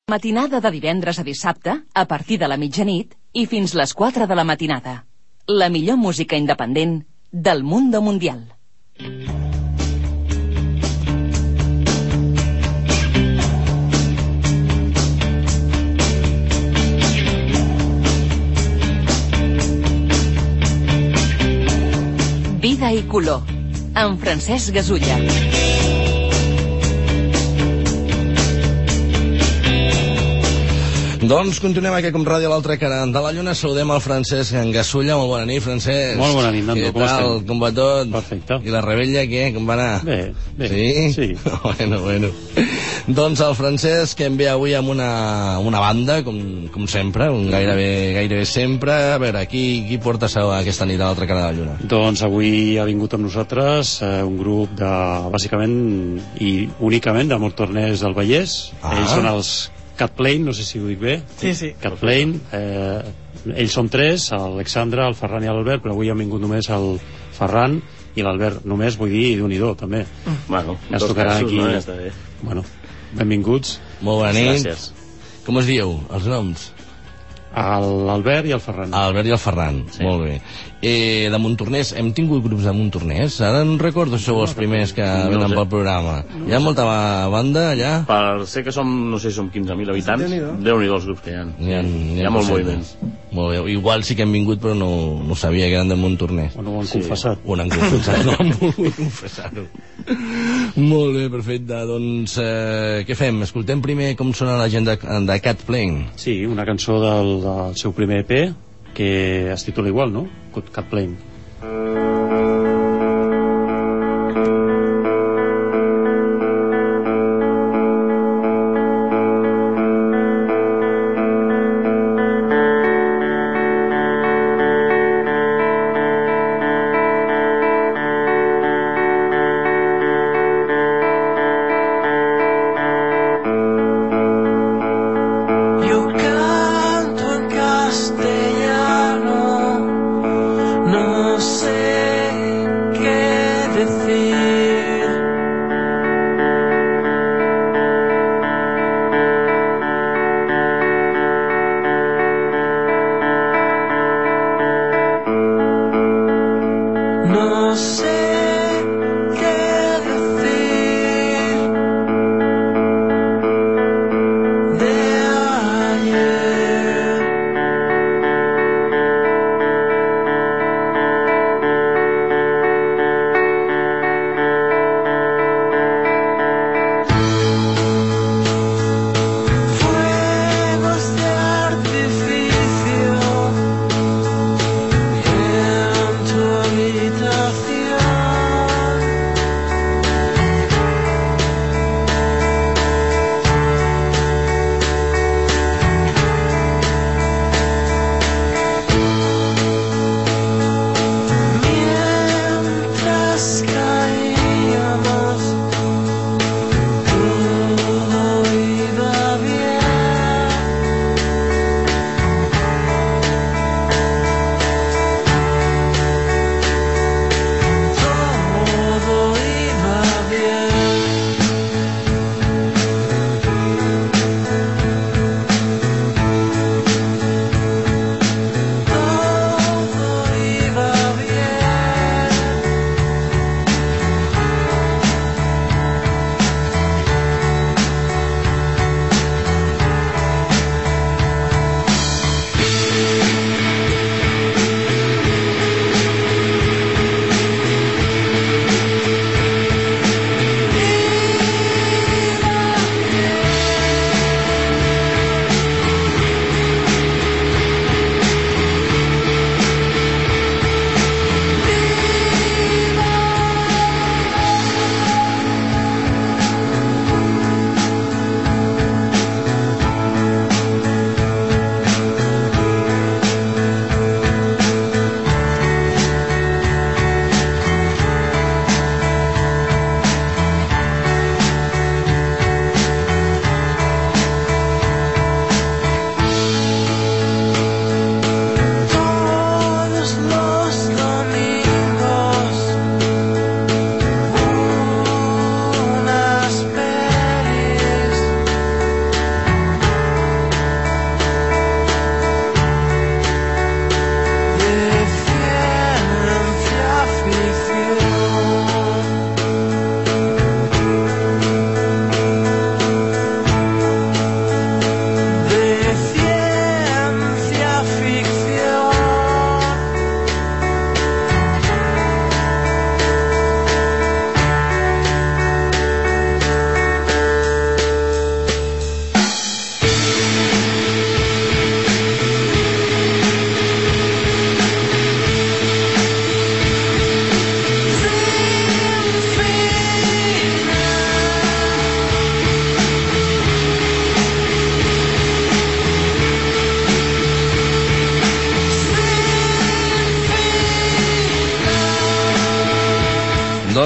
Matinada de divendres a dissabte, a partir de la mitjanit i fins les 4 de la matinada. La millor música independent del mundo mundial. Vida i color, amb Francesc Gasulla. Doncs continuem aquí com ràdio a l'altra cara de la lluna. Saludem al Francesc Gasulla. Molt bona nit, Francesc. Molt bona nit, Nando. Com estem? Com va tot? Perfecte. I la rebella, què? Com va anar? Bé. Sí? Sí. Bueno. Doncs el Francesc, que em ve avui amb una banda, com sempre, gairebé sempre. A veure, qui porta aquesta nit a l'altra cara de la lluna? Doncs avui ha vingut amb nosaltres un grup de, bàsicament i únicament, de Montornès del Vallès. Ells són els Cat Plane, no sé si ho dic bé. Sí. Cat Plane. Ells són tres, l'Alexandre, el Ferran i l'Albert, però avui han vingut només el Ferran i l'Albert només, vull dir, i d'un i do, també. Bueno, ja es tocarà aquí. No? Ja està bé. Bueno, benvinguts. Molt bona nit. Gràcies. Com es dieu, els noms? L'Albert i el Ferran. L'Albert i el Ferran, sí. Molt bé. De Montornès, hem tingut grups de Montornès? Ara no recordo si sou els primers que venen pel programa. Hi ha molta banda allà? Sé que no sé si som 15.000 habitants. Déu-n'hi-do els grups que hi ha. Hi ha molt moviment. Molt bé, igual sí que han vingut però no sabia que eren de Montornès. O no ho han confessat. O no han confessat, no han volgut confessar-ho. Molt bé, perfecte. Doncs què fem? Escoltem primer com sona la gent de Cat Plane. Sí, una cançó del seu primer EP que es titula igual, no? Cat Plane. No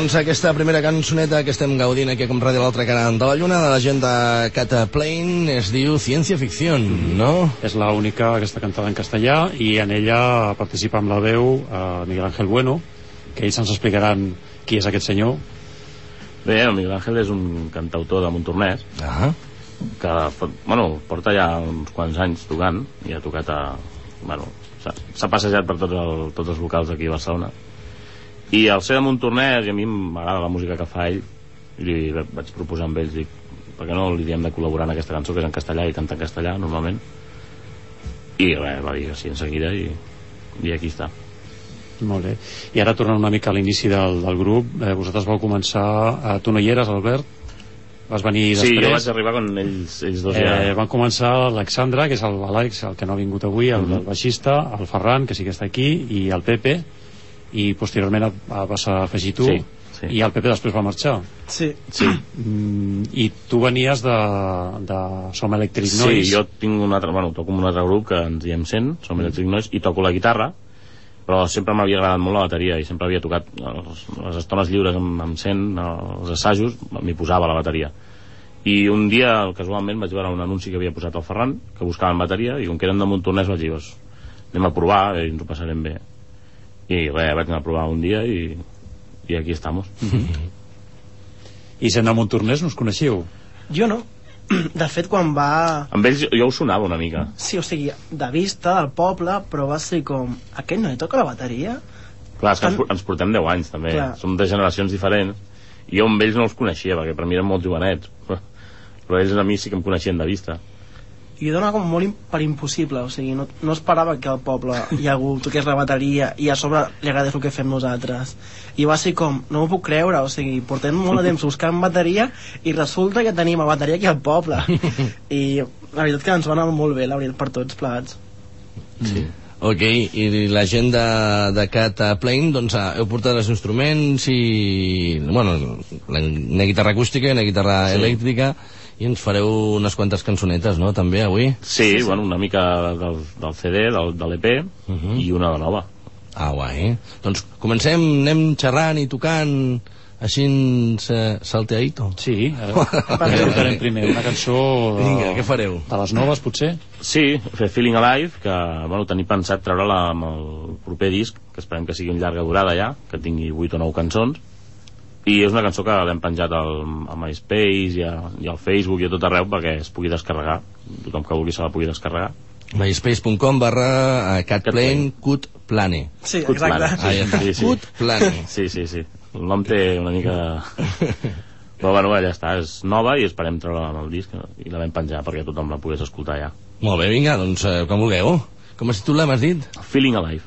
Doncs aquesta primera cançoneta que estem gaudint aquí com Ràdio l'altra cara de la lluna, de la gent de Cat Plane, es diu Ciència Ficción, no? És l'única que està cantada en castellà i en ella participa amb la veu Miguel Ángel Bueno, que ells ens explicaran qui és aquest senyor. Bé, el Miguel Ángel és un cantautor de Montornès que porta ja uns quants anys tocant i ha tocat s'ha passejat per tots els locals d'aquí a Barcelona, i al ser de Montornès, i a mi m'agrada la música que fa ell, i li vaig proposar amb ells, dic, per què no li diem de col·laborar en aquesta cançó, que és en castellà i canta en castellà normalment, i res, va dir que sí en seguida, i aquí està. Molt bé. I ara tornant una mica a l'inici del grup, vosaltres vau començar, tu no hi eres, Albert? Vas venir després. Sí, jo vaig arribar quan ells dos ja... Van començar l'Alexandre, que és l'Àlex, el que no ha vingut avui, el baixista, el Ferran, que sí que està aquí, i el Pepe, i posteriorment vas afegir tu, i el Pepe després va marxar. Sí. I tu venies de Som Electric Noise. Sí, jo tinc toco un altre grup que ens diem Sent, Som Electric Noise, i toco la guitarra, però sempre m'havia agradat molt la bateria i sempre havia tocat les estones lliures amb Sent, els assajos, m'hi posava la bateria. I un dia, casualment, vaig veure un anunci que havia posat el Ferran, que buscaven bateria, i com que eren de Montornès vaig dir, anem a provar i ens ho passarem bé. I res, vaig anar a provar un dia i aquí estamos. I sent de Montornès no us coneixíeu? Jo no. De fet, quan va... Amb ells jo ho sonava una mica. Sí, o sigui, de vista, del poble, però va ser com... Aquest noi toca la bateria? Clar, és que ens portem 10 anys, també. Clar. Som de generacions diferents. I jo amb ells no els coneixia, perquè per mi eren molt jovenets. Però ells a mi sí que em coneixien de vista. I jo donava com molt per impossible, o sigui, no esperava que al poble hi ha algú toqués la bateria i a sobre li agradés el que fem nosaltres. I va ser com, no m'ho puc creure, o sigui, portem molt de temps buscant bateria i resulta que tenim la bateria aquí al poble. I la veritat que ens va anar molt bé, la veritat, per tots plegats. Sí. Ok, i la gent de Cat Plane, doncs heu portat els instruments i... Bueno, una guitarra acústica i una guitarra elèctrica, i ens fareu unes quantes cançonetes, no?, també, avui? Sí, bueno, una mica del CD, de l'EP, i una de nova. Ah, guai. Doncs comencem, anem xerrant i tocant així salteadito. Sí, tocarem primer una cançó Vinga, què fareu? De les noves, potser? Sí, fer Feeling Alive, que tenim pensat treure-la amb el proper disc, que esperem que sigui un llarga durada ja, que tingui 8 o 9 cançons, i és una cançó que l'hem penjat a MySpace i al Facebook i a tot arreu perquè es pugui descarregar, tothom que vulgui se la pugui descarregar. myspace.com/catplane. Sí, exacte. Cutplane. Sí. El nom té una mica... Però bueno, ja està, és nova i esperem treure-la amb el disc i la vam penjar perquè tothom la pogués escoltar ja. Molt bé, vinga, doncs com vulgueu. Com es titula, m'has dit? Feeling Alive.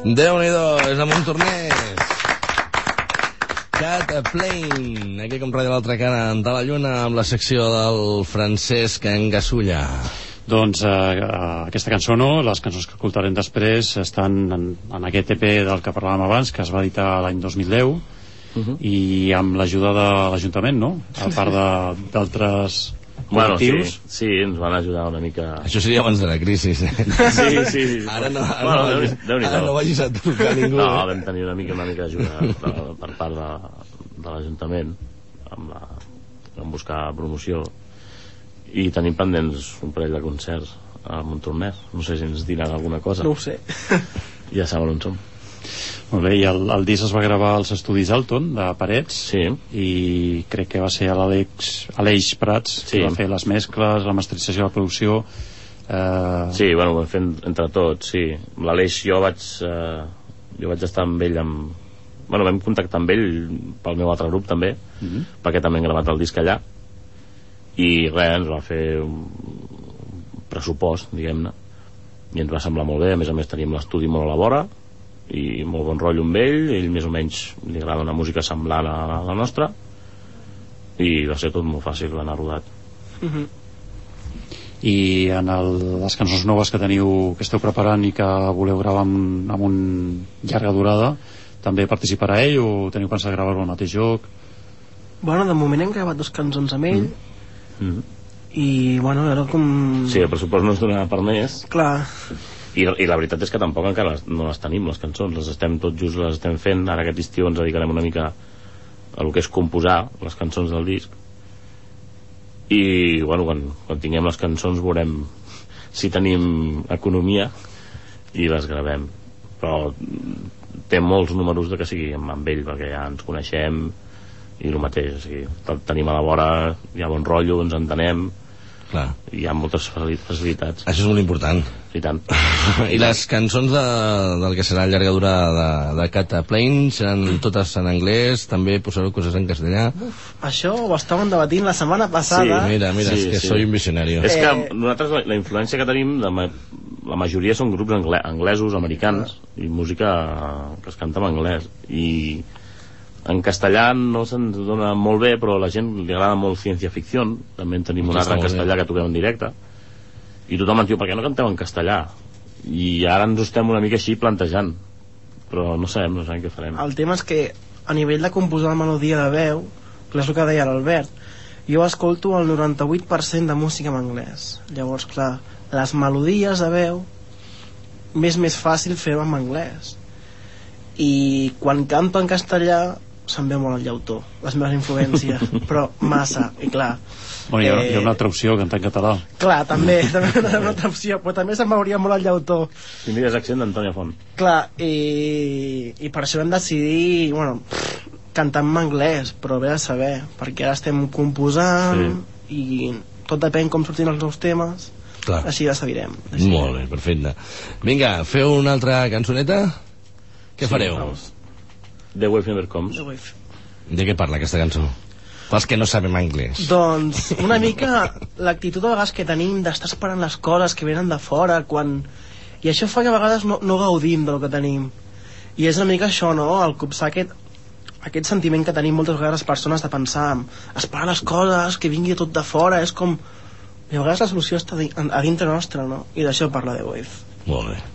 Déu-n'hi-do, és a Montornès. Cat Plane, aquí com Ràdio l'altra cara de la lluna, amb la secció del Francesc Engasulla. Doncs aquesta cançó no, les cançons que escoltarem després estan en aquest EP del que parlàvem abans, que es va editar l'any 2010, i amb l'ajuda de l'Ajuntament, no? A part d'altres col·lectius. Sí, ens van ajudar una mica. Això seria abans de la crisi. Sí. Ara no vagis a trucar a ningú. No, vam tenir una mica d'ajuda per part de l'Ajuntament en buscar promoció, i tenim pendents un parell de concerts a Montornès. No sé si ens diran alguna cosa. No ho sé. Ja saben on som. Molt bé, i el disc es va gravar als estudis Alton de Parets, sí, i crec que va ser l'Aleix Prats que va fer les mescles, la masterització, la producció. Sí, bueno, ho vam fer entre tots, sí. L'Aleix, jo vaig estar amb ell vam contactar amb ell pel meu altre grup també, perquè també hem gravat el disc allà, i res, ens va fer un pressupost, diguem-ne, i ens va semblar molt bé. A més teníem l'estudi molt a la vora i molt bon rotllo amb ell més o menys li agrada una música semblant a la nostra, i va ser tot molt fàcil anar rodat. I en les cançons noves que esteu preparant i que voleu gravar amb un llarga durada, també participarà ell o teniu pensat gravar-ho al mateix lloc? Bueno, de moment hem gravat 2 cançons amb ell, i bueno, era com... Sí, el pressupost no ens donava per més. Clar. I la veritat és que tampoc encara no les tenim, les cançons, les estem fent. Ara aquest estiu ens dedicarem una mica a el que és composar les cançons del disc, i bueno, quan tinguem les cançons veurem si tenim economia i les gravem, però té molts números de que sigui amb ell, perquè ja ens coneixem i el mateix, o sigui, tenim a la vora, hi ha bon rotllo, ens entenem. Clar. Hi ha moltes facilitats. Això és molt important. I tant. I les cançons del que serà llarga durada de Cat Plane seran totes en anglès, també posareu coses en castellà? Això ho estàvem debatint la setmana passada. Sí, mira, és que soy un visionario. És que nosaltres la influència que tenim, la majoria són grups anglesos, americans, i música que es canta en anglès, i en castellà no se'ns dona molt bé, però a la gent li agrada molt ciència-ficció. També en tenim un altre en castellà que toquem en directe, i tothom ens diu, per què no canteu en castellà? I ara ens ho estem una mica així plantejant, però no sabem què farem. El tema és que a nivell de composar la melodia de veu, que és el que deia l'Albert, jo escolto el 98% de música en anglès. Llavors, clar, les melodies de veu m'és més fàcil fer-ho en anglès, i quan canto en castellà se'm veu molt el llautó, les meves influències, però massa, i clar. Bueno, hi ha una altra opció, cantar en català. Clar, també una altra opció, però també se'm veuria molt el llautó. Tindries accent d'Antònia Font. Clar, i per això vam decidir, bueno, cantar en anglès, però bé a saber, perquè ara estem composant, i tot depèn com sortin els nous temes. Clar. Així ja sabirem. Molt bé, perfecte. Vinga, feu una altra cançoneta? Què fareu? The Wave Never Comes. De què parla aquesta cançó? Pels que no sabem anglès. Doncs una mica l'actitud a vegades que tenim d'estar esperant les coses que venen de fora, i això fa que a vegades no gaudim del que tenim, i és una mica això, no? El copsar aquest sentiment que tenim moltes vegades les persones de pensar esperar les coses, que vingui tot de fora, és com... I a vegades la solució està a dintre nostra, no? I d'això parla The Wave. Molt bé.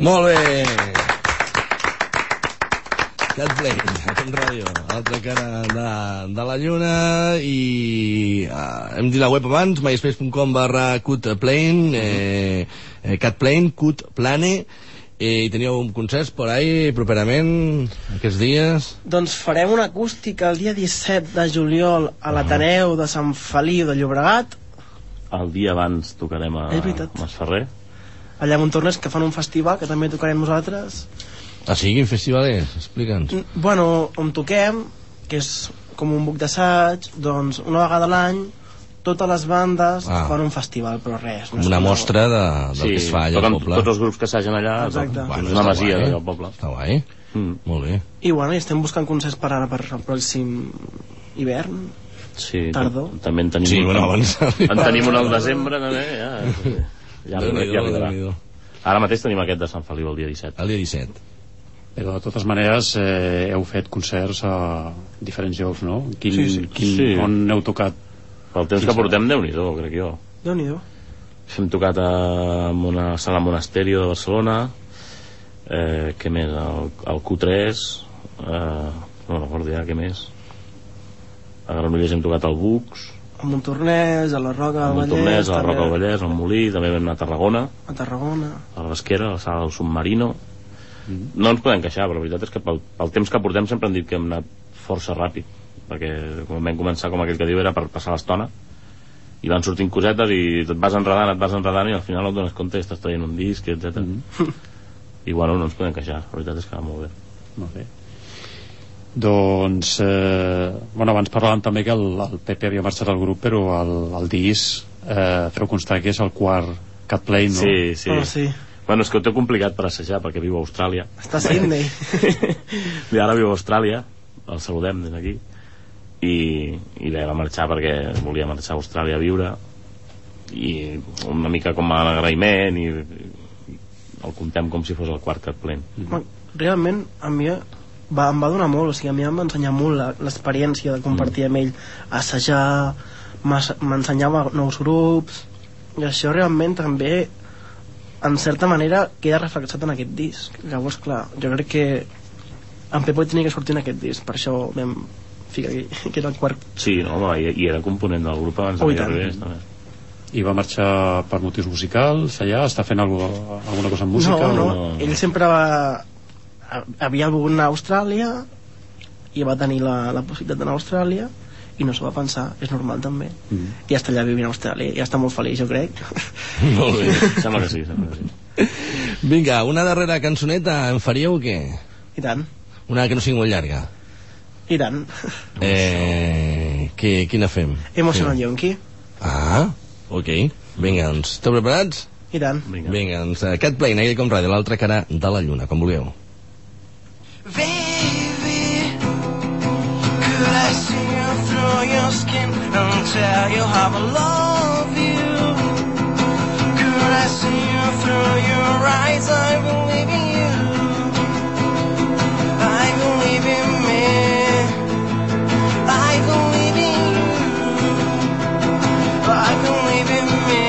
Molt bé. Cat Plane, a Fem Ràdio, altra cara de la lluna. I hem dit la web abans, myspace.com/cutplane, Catplane, Cutplane. I teníeu un concert per ahí properament aquests dies? Doncs farem una acústica el dia 17 de juliol a l'Ateneu de Sant Feliu de Llobregat. El dia abans tocarem a Masferrer. Allà a Montornès, que fan un festival que també tocarem nosaltres. Ah, sí? Quin festival és? Explica'ns. Bueno, on toquem, que és com un buc d'assaig, doncs una vegada a l'any totes les bandes fan un festival, però res. No una mostra del que es fa allà al poble. Tots els grups que s'hagen allà. Exacte. És una masia allà al poble. Està guai. Molt bé. I bueno, estem buscant concerts per ara, per el pròxim hivern. Sí, tardor. També en tenim en tenim un al desembre, també. Ja arribarà. Ara mateix tenim aquest de Sant Feliu el dia 17. El dia 17. Però de totes maneres heu fet concerts a diferents llocs, no? On heu tocat? Pel temps que portem, Déu-n'hi-do, crec jo. Déu-n'hi-do. Hem tocat en una sala Monasterio de Barcelona, què més? El Q3, no recordo ja què més. A Granollers hem tocat el Bux, a Montornès, a la Roca del Vallès, Montornès, a la Roca del Vallès, al Molí, també vam anar a Tarragona, a la Rasquera, a la sala del Submarino. No ens podem queixar, però la veritat és que pel temps que portem sempre hem dit que hem anat força ràpid, perquè quan vam començar, com aquell que diu, era per passar l'estona, i van sortint cosetes i et vas enredant i al final no et dones compte i estàs traient un disc, etc. I bueno, no ens podem queixar, la veritat és que va molt bé. Molt bé. Doncs bueno, abans parlàvem també que el Pepe havia marxat al grup, però el disc feu constar que és el quart Cat Plane, no? Sí. Sí. Bueno, és que ho té complicat per assajar perquè viu a Austràlia. Està a Sydney. I ara viu a Austràlia, el saludem des d'aquí, i va marxar perquè volia marxar a Austràlia a viure, i una mica com a agraïment, i el contem com si fos el quart Cat Plane. Realment a mi em va donar molt, o sigui, a mi em va ensenyar molt l'experiència de compartir amb ell, assajar, m'ensenyava nous grups, i això realment també en certa manera queda reflexat en aquest disc. Llavors, clar, jo crec que en Pepo tenia que sortir en aquest disc, per això vam ficar aquí, que era el quart. Sí, no, i era component del grup abans de que arribés també. I va marxar per motius musicals allà? Està fent alguna cosa amb música? No. Ell sempre havia volgut anar a Austràlia i va tenir la possibilitat d'anar a Austràlia i no s'ho va pensar, és normal també, i està allà vivint a Austràlia i està molt feliç, jo crec. Molt bé, sembla que sí. Vinga, una darrera cançoneta en faríeu o què? I tant. Una que no sigui molt llarga? I tant. Quina fem? Emotional Yonky. Ok, vinga, doncs, esteu preparats? I tant. Vinga, doncs, Cat Plane, aquell com ràdio, l'altra cara de la lluna, com vulgueu. Baby, could I see you through your skin and tell you how I love you? Could I see you through your eyes? I believe in you. I believe in me. I believe in you. I believe in me.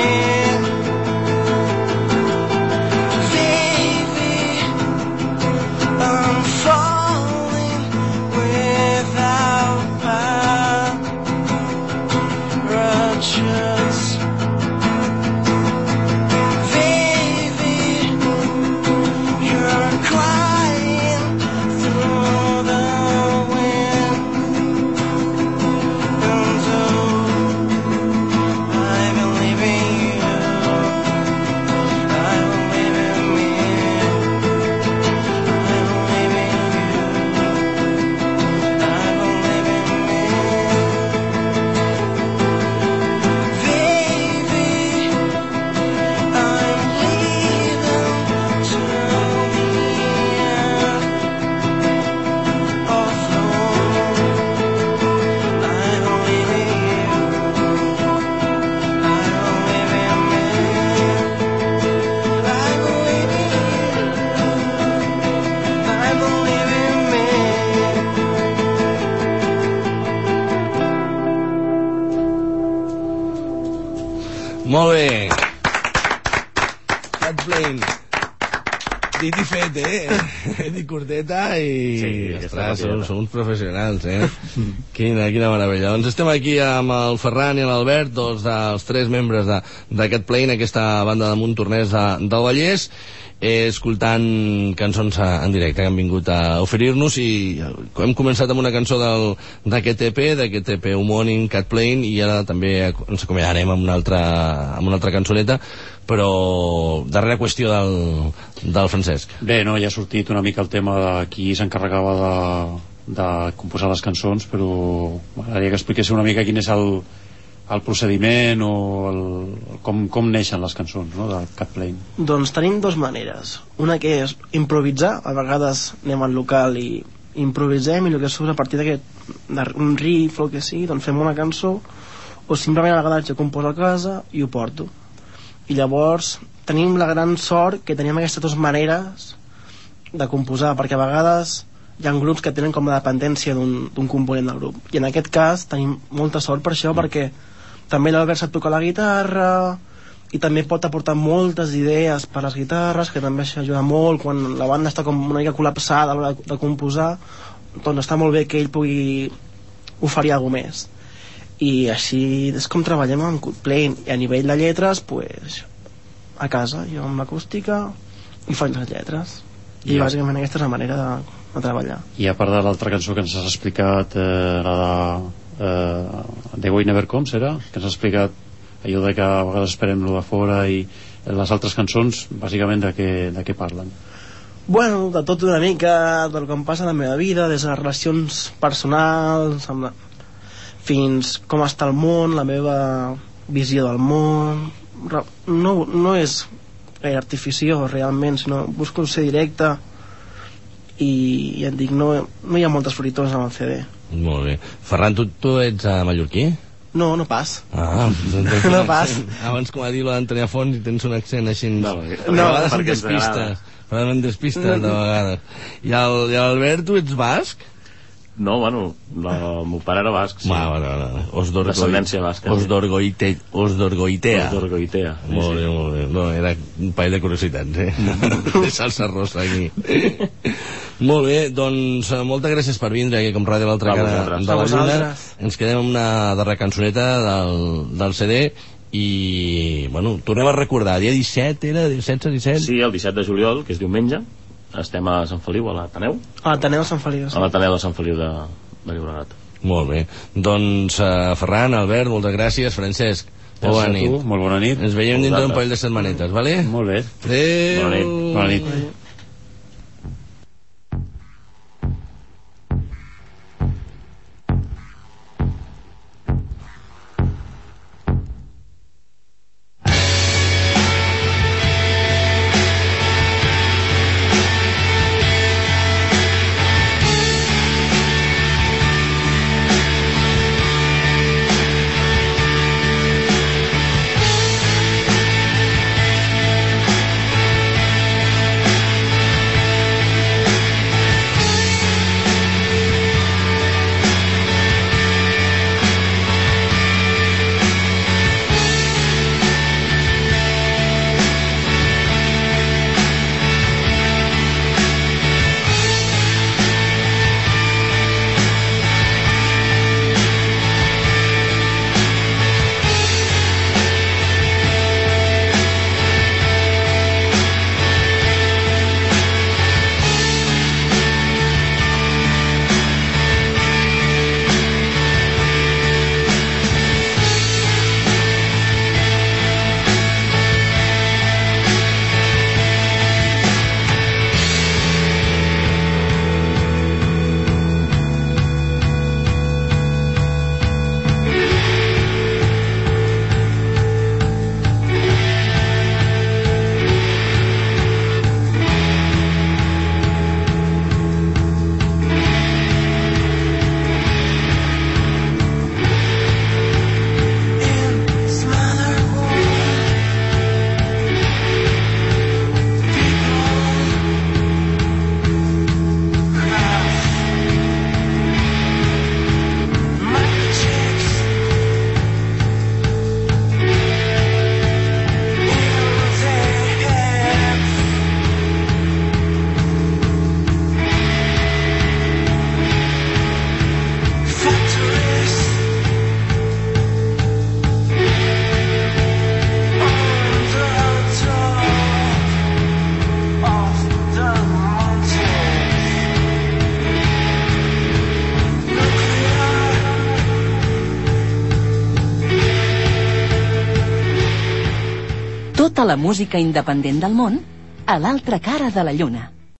Molt bé. Cat Plane. Dit i fet, fet i curteta i... Sí, ostres, som uns professionals, Quina meravella. Doncs estem aquí amb el Ferran i l'Albert, dos dels 3 membres d'aquest Plane, aquesta banda de Montornès del Vallès, escoltant cançons en directe que han vingut a oferir-nos, i hem començat amb una cançó d'aquest EP homònim, Cat Plane, i ara també ens acomiadarem amb una altra cançoneta, però darrera qüestió del Francesc. Bé, no, ja ha sortit una mica el tema de qui s'encarregava de composar les cançons, però m'agradaria que expliquéssiu una mica quin és el procediment o com neixen les cançons, no, de Cat Plane. Doncs tenim 2 maneres. Una que és improvisar, a vegades anem al local i improvisem, i el que surt a partir d'un riff o el que sigui, doncs fem una cançó, o simplement a vegades jo composo a casa i ho porto. I llavors tenim la gran sort que tenim aquestes 2 maneres de composar, perquè a vegades hi ha grups que tenen com la dependència d'un component del grup, i en aquest cas tenim molta sort per això, perquè també l'Albert sap tocar la guitarra i també pot aportar moltes idees per les guitarres, que també això ajuda molt quan la banda està com una mica col·lapsada a l'hora de composar. Doncs està molt bé que ell pugui oferir alguna més, i així és com treballem amb Cat Plane. I a nivell de lletres, pues, a casa jo amb l'acústica i faig les lletres, i bàsicament aquesta és la manera de treballar. I a part de l'altra cançó que ens has explicat, la de The Way Never Comes, que ens has explicat allò de que a vegades esperem lo de fora, i les altres cançons bàsicament de què parlen? Bueno, de tot una mica, del que em passa a la meva vida, des de les relacions personals fins com està el món, la meva visió del món. No és gaire artificiós realment, sinó busco ser directe, i ja et dic, no hi ha moltes floritones en el CD. Molt bé. Ferran, tu ets mallorquí? No pas. No pas. Abans, com a dir-lo d'Antoni Fons, i tens un accent així... No, perquè ens despistes. Però em despistes de vegades. I l'Albert, tu ets basc? No, bueno, el meu pare era basc, sí. Descendència basca. Osdorgoitea. Osdorgoitea. Molt bé. No, era un parell de curiositats, de salsa rosa aquí. Molt bé, doncs moltes gràcies per vindre aquí com Ràdio l'altra cara de la lluna. Ens quedem amb una darrera cançoneta del CD, i, bueno, tornem a recordar, dia 17 era? 17? Sí, el 17 de juliol, que és diumenge. Estem a Sant Feliu, a l'Ateneu. A l'Ateneu de Sant Feliu, sí. A l'Ateneu de Sant Feliu de Llobregat. Molt bé. Doncs, Ferran, Albert, moltes gràcies. Francesc, molt bona nit. Molt bona nit. Ens veiem dintre d'un parell de setmanetes, vale? Molt bé. Adéu. Bona nit. tota la música independent del món a l'altra cara de la lluna.